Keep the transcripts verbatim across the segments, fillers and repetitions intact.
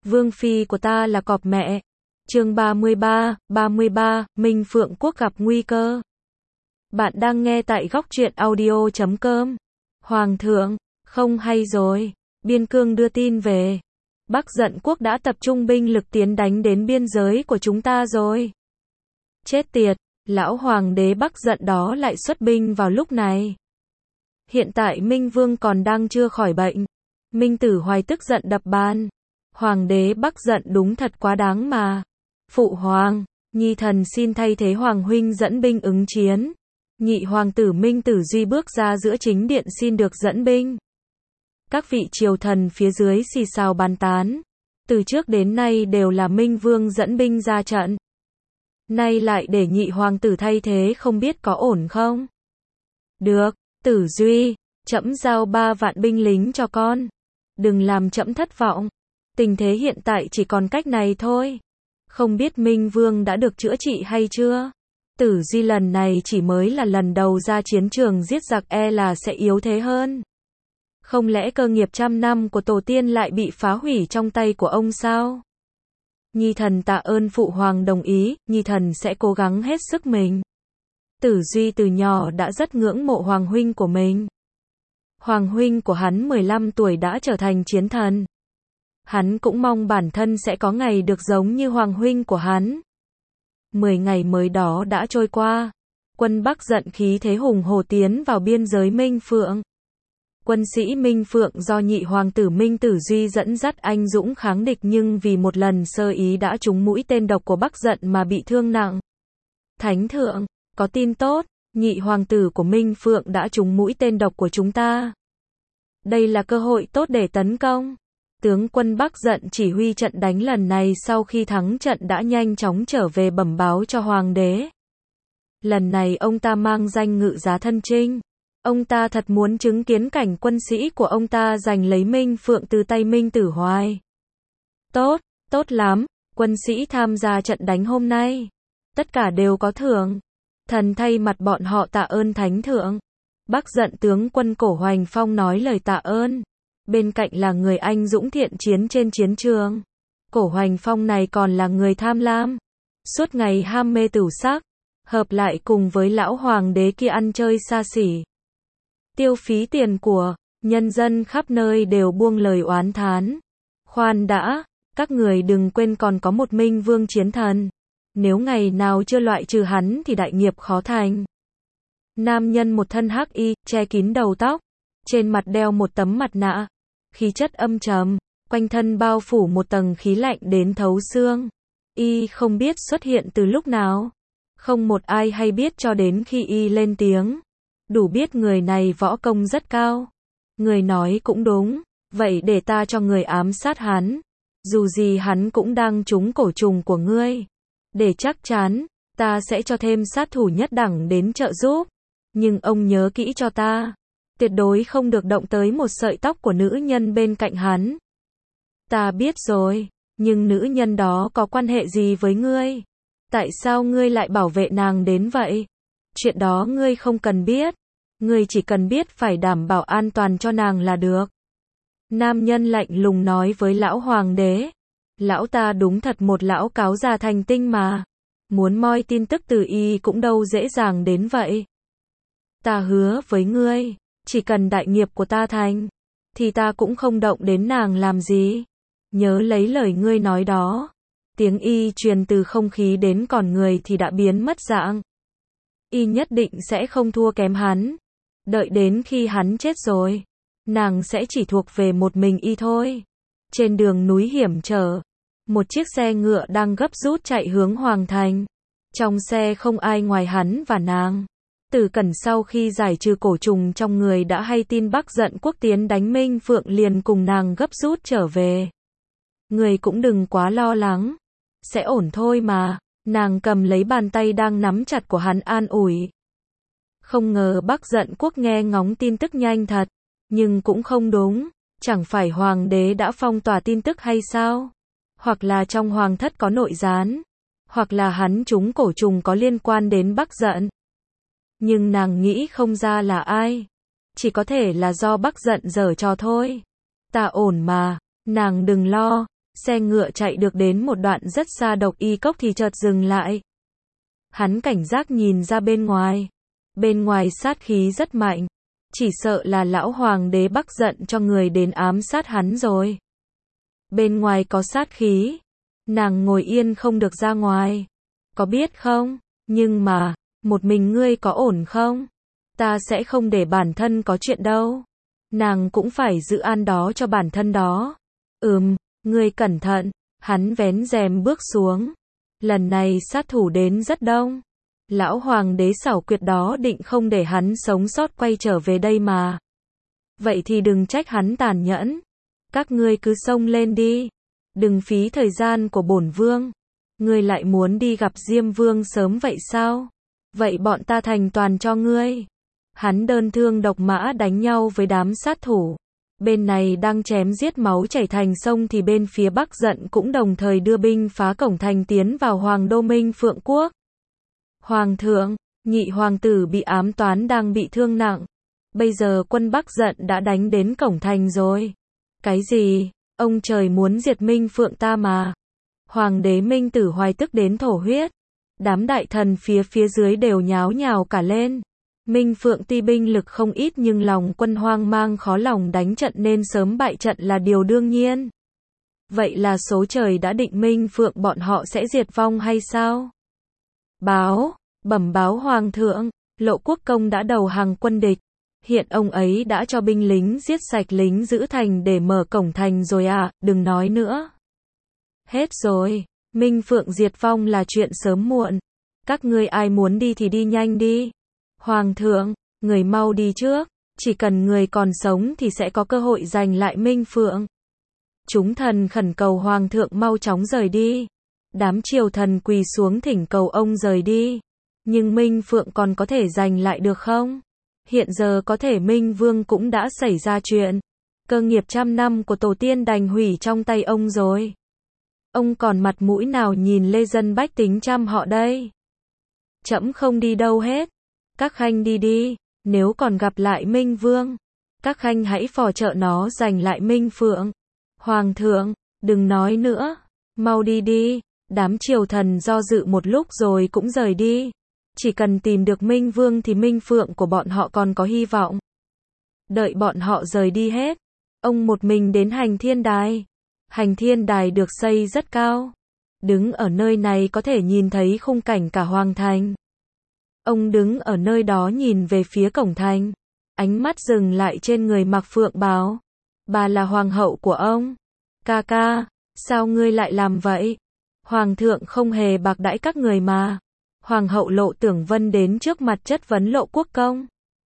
Vương phi của ta là cọp mẹ. Chương ba mươi ba, ba mươi ba, Minh Phượng Quốc gặp nguy cơ. Bạn đang nghe tại góc truyện audio chấm com. Hoàng thượng, không hay rồi. Biên Cương đưa tin về. Bắc Dận Quốc đã tập trung binh lực tiến đánh đến biên giới của chúng ta rồi. Chết tiệt, lão hoàng đế Bắc Dận đó lại xuất binh vào lúc này. Hiện tại Minh Vương còn đang chưa khỏi bệnh. Minh Tử Hoài tức giận đập bàn. Hoàng đế Bắc Dận đúng thật quá đáng mà. Phụ hoàng, nhi thần xin thay thế hoàng huynh dẫn binh ứng chiến. Nhị hoàng tử Minh Tử Duy bước ra giữa chính điện xin được dẫn binh. Các vị triều thần phía dưới xì xào bàn tán. Từ trước đến nay đều là Minh Vương dẫn binh ra trận. Nay lại để nhị hoàng tử thay thế, không biết có ổn không? Được, Tử Duy, trẫm giao ba vạn binh lính cho con. Đừng làm trẫm thất vọng. Tình thế hiện tại chỉ còn cách này thôi. Không biết Minh Vương đã được chữa trị hay chưa? Tử Duy lần này chỉ mới là lần đầu ra chiến trường giết giặc, e là sẽ yếu thế hơn. Không lẽ cơ nghiệp trăm năm của tổ tiên lại bị phá hủy trong tay của ông sao? Nhi thần tạ ơn phụ hoàng đồng ý, nhi thần sẽ cố gắng hết sức mình. Tử Duy từ nhỏ đã rất ngưỡng mộ hoàng huynh của mình. Hoàng huynh của hắn mười lăm tuổi đã trở thành chiến thần. Hắn cũng mong bản thân sẽ có ngày được giống như hoàng huynh của hắn. Mười ngày mới đó đã trôi qua. Quân Bắc Dận khí thế hùng hổ tiến vào biên giới Minh Phượng. Quân sĩ Minh Phượng do nhị hoàng tử Minh Tử Duy dẫn dắt anh dũng kháng địch, nhưng vì một lần sơ ý đã trúng mũi tên độc của Bắc Dận mà bị thương nặng. Thánh thượng, có tin tốt, nhị hoàng tử của Minh Phượng đã trúng mũi tên độc của chúng ta. Đây là cơ hội tốt để tấn công. Tướng quân Bắc Dận chỉ huy trận đánh lần này sau khi thắng trận đã nhanh chóng trở về bẩm báo cho hoàng đế. Lần này ông ta mang danh Ngự Giá Thân Trinh. Ông ta thật muốn chứng kiến cảnh quân sĩ của ông ta giành lấy Minh Phượng từ tay Minh Tử Hoài. Tốt, tốt lắm, quân sĩ tham gia trận đánh hôm nay. Tất cả đều có thưởng. Thần thay mặt bọn họ tạ ơn thánh thượng. Bắc Dận tướng quân Cổ Hoành Phong nói lời tạ ơn. Bên cạnh là người anh dũng thiện chiến trên chiến trường. Cổ Hoành Phong này còn là người tham lam. Suốt ngày ham mê tửu sắc. Hợp lại cùng với lão hoàng đế kia ăn chơi xa xỉ. Tiêu phí tiền của nhân dân khắp nơi đều buông lời oán thán. Khoan đã, các người đừng quên còn có một Minh Vương chiến thần. Nếu ngày nào chưa loại trừ hắn thì đại nghiệp khó thành. Nam nhân một thân hắc y, che kín đầu tóc. Trên mặt đeo một tấm mặt nạ. Khí chất âm trầm, quanh thân bao phủ một tầng khí lạnh đến thấu xương. Y không biết xuất hiện từ lúc nào. Không một ai hay biết cho đến khi y lên tiếng. Đủ biết người này võ công rất cao. Người nói cũng đúng, vậy để ta cho người ám sát hắn. Dù gì hắn cũng đang trúng cổ trùng của ngươi. Để chắc chắn, ta sẽ cho thêm sát thủ nhất đẳng đến trợ giúp. Nhưng ông nhớ kỹ cho ta. Tuyệt đối không được động tới một sợi tóc của nữ nhân bên cạnh hắn. Ta biết rồi, nhưng nữ nhân đó có quan hệ gì với ngươi? Tại sao ngươi lại bảo vệ nàng đến vậy? Chuyện đó ngươi không cần biết. Ngươi chỉ cần biết phải đảm bảo an toàn cho nàng là được. Nam nhân lạnh lùng nói với lão hoàng đế. Lão ta đúng thật một lão cáo già thành tinh mà. Muốn moi tin tức từ y cũng đâu dễ dàng đến vậy. Ta hứa với ngươi, chỉ cần đại nghiệp của ta thành, thì ta cũng không động đến nàng làm gì. Nhớ lấy lời ngươi nói đó. Tiếng y truyền từ không khí đến còn người thì đã biến mất dạng. Y nhất định sẽ không thua kém hắn. Đợi đến khi hắn chết rồi, nàng sẽ chỉ thuộc về một mình y thôi. Trên đường núi hiểm trở, một chiếc xe ngựa đang gấp rút chạy hướng Hoàng Thành. Trong xe không ai ngoài hắn và nàng. Từ Cẩn sau khi giải trừ cổ trùng trong người đã hay tin Bắc Dận Quốc tiến đánh Minh Phượng, liền cùng nàng gấp rút trở về. Người cũng đừng quá lo lắng. Sẽ ổn thôi mà. Nàng cầm lấy bàn tay đang nắm chặt của hắn an ủi. Không ngờ Bắc Dận Quốc nghe ngóng tin tức nhanh thật. Nhưng cũng không đúng. Chẳng phải hoàng đế đã phong tỏa tin tức hay sao? Hoặc là trong hoàng thất có nội gián. Hoặc là hắn trúng cổ trùng có liên quan đến Bắc Dận. Nhưng nàng nghĩ không ra là ai. Chỉ có thể là do Bắc Dận giở trò thôi. Ta ổn mà, nàng đừng lo. Xe ngựa chạy được đến một đoạn rất xa Độc Y Cốc thì chợt dừng lại. Hắn cảnh giác nhìn ra bên ngoài. Bên ngoài sát khí rất mạnh. Chỉ sợ là lão hoàng đế Bắc giận cho người đến ám sát hắn rồi. Bên ngoài có sát khí. Nàng ngồi yên không được ra ngoài. Có biết không? Nhưng mà, một mình ngươi có ổn không? Ta sẽ không để bản thân có chuyện đâu. Nàng cũng phải giữ an đó cho bản thân đó. Ừm, ngươi cẩn thận. Hắn vén rèm bước xuống. Lần này sát thủ đến rất đông. Lão hoàng đế xảo quyệt đó định không để hắn sống sót quay trở về đây mà. Vậy thì đừng trách hắn tàn nhẫn. Các ngươi cứ xông lên đi. Đừng phí thời gian của bổn vương. Ngươi lại muốn đi gặp Diêm Vương sớm vậy sao? Vậy bọn ta thành toàn cho ngươi. Hắn đơn thương độc mã đánh nhau với đám sát thủ. Bên này đang chém giết máu chảy thành sông thì bên phía Bắc giận cũng đồng thời đưa binh phá cổng thành tiến vào Hoàng đô Minh Phượng Quốc. Hoàng thượng, nhị hoàng tử bị ám toán đang bị thương nặng. Bây giờ quân Bắc giận đã đánh đến cổng thành rồi. Cái gì? Ông trời muốn diệt Minh Phượng ta mà. Hoàng đế Minh Tử Hoài tức đến thổ huyết. Đám đại thần phía phía dưới đều nháo nhào cả lên. Minh Phượng tuy binh lực không ít nhưng lòng quân hoang mang khó lòng đánh trận nên sớm bại trận là điều đương nhiên. Vậy là số trời đã định Minh Phượng bọn họ sẽ diệt vong hay sao? Báo, bẩm báo hoàng thượng, Lộ Quốc công đã đầu hàng quân địch. Hiện ông ấy đã cho binh lính giết sạch lính giữ thành để mở cổng thành rồi à, đừng nói nữa. Hết rồi, Minh Phượng diệt vong là chuyện sớm muộn. Các ngươi ai muốn đi thì đi nhanh đi. Hoàng thượng, người mau đi trước, chỉ cần người còn sống thì sẽ có cơ hội giành lại Minh Phượng. Chúng thần khẩn cầu hoàng thượng mau chóng rời đi. Đám triều thần quỳ xuống thỉnh cầu ông rời đi. Nhưng Minh Phượng còn có thể giành lại được không? Hiện giờ có thể Minh Vương cũng đã xảy ra chuyện. Cơ nghiệp trăm năm của tổ tiên đành hủy trong tay ông rồi. Ông còn mặt mũi nào nhìn lê dân bách tính trăm họ đây? Trẫm không đi đâu hết. Các khanh đi đi, nếu còn gặp lại Minh Vương, các khanh hãy phò trợ nó giành lại Minh Phượng. Hoàng thượng, đừng nói nữa, mau đi đi. Đám triều thần do dự một lúc rồi cũng rời đi. Chỉ cần tìm được Minh Vương thì Minh Phượng của bọn họ còn có hy vọng. Đợi bọn họ rời đi hết, ông một mình đến Hành Thiên Đài. Hành Thiên Đài được xây rất cao. Đứng ở nơi này có thể nhìn thấy khung cảnh cả hoàng thành. Ông đứng ở nơi đó nhìn về phía cổng thành. Ánh mắt dừng lại trên người mặc phượng bào. Bà là hoàng hậu của ông. Ca ca, sao ngươi lại làm vậy? Hoàng thượng không hề bạc đãi các người mà. Hoàng hậu Lộ Tưởng Vân đến trước mặt chất vấn Lộ Quốc công.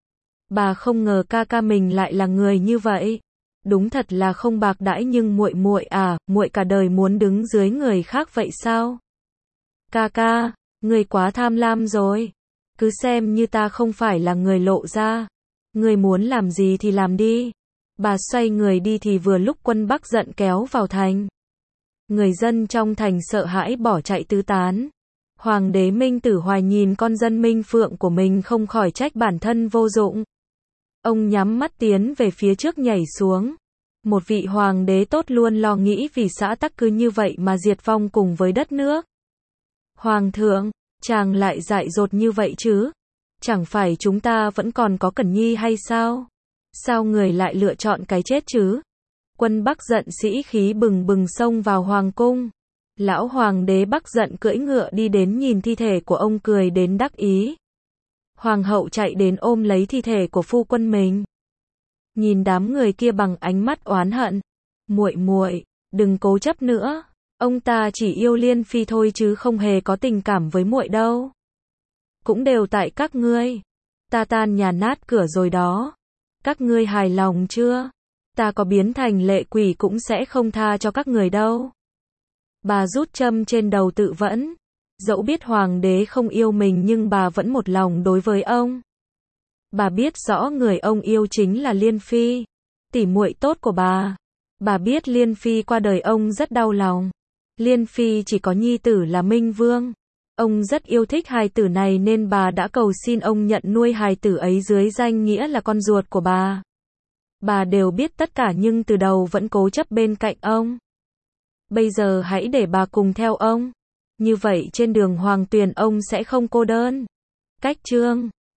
Bà không ngờ ca ca mình lại là người như vậy. Đúng thật là không bạc đãi nhưng muội muội à, muội cả đời muốn đứng dưới người khác vậy sao? Ca ca, ngươi quá tham lam rồi. Cứ xem như ta không phải là người Lộ gia. Ngươi muốn làm gì thì làm đi. Bà xoay người đi thì vừa lúc quân Bắc giận kéo vào thành. Người dân trong thành sợ hãi bỏ chạy tứ tán. Hoàng đế Minh Tử Hoài nhìn con dân Minh Phượng của mình không khỏi trách bản thân vô dụng. Ông nhắm mắt tiến về phía trước nhảy xuống. Một vị hoàng đế tốt luôn lo nghĩ vì xã tắc cứ như vậy mà diệt vong cùng với đất nước. Hoàng thượng, chàng lại dại dột như vậy chứ? Chẳng phải chúng ta vẫn còn có Cẩn Nhi hay sao? Sao người lại lựa chọn cái chết chứ? Quân Bắc giận sĩ khí bừng bừng xông vào hoàng cung. Lão hoàng đế Bắc giận cưỡi ngựa đi đến nhìn thi thể của ông cười đến đắc ý. Hoàng hậu chạy đến ôm lấy thi thể của phu quân mình. Nhìn đám người kia bằng ánh mắt oán hận. Muội muội, đừng cố chấp nữa. Ông ta chỉ yêu Liên Phi thôi chứ không hề có tình cảm với muội đâu. Cũng đều tại các ngươi. Ta tan nhà nát cửa rồi đó. Các ngươi hài lòng chưa? Ta có biến thành lệ quỷ cũng sẽ không tha cho các người đâu. Bà rút châm trên đầu tự vẫn. Dẫu biết hoàng đế không yêu mình nhưng bà vẫn một lòng đối với ông. Bà biết rõ người ông yêu chính là Liên Phi, tỉ muội tốt của bà. Bà biết Liên Phi qua đời ông rất đau lòng. Liên Phi chỉ có nhi tử là Minh Vương. Ông rất yêu thích hài tử này nên bà đã cầu xin ông nhận nuôi hài tử ấy dưới danh nghĩa là con ruột của bà. Bà đều biết tất cả nhưng từ đầu vẫn cố chấp bên cạnh ông. Bây giờ hãy để bà cùng theo ông. Như vậy trên đường hoàng tuyền ông sẽ không cô đơn. Cách chương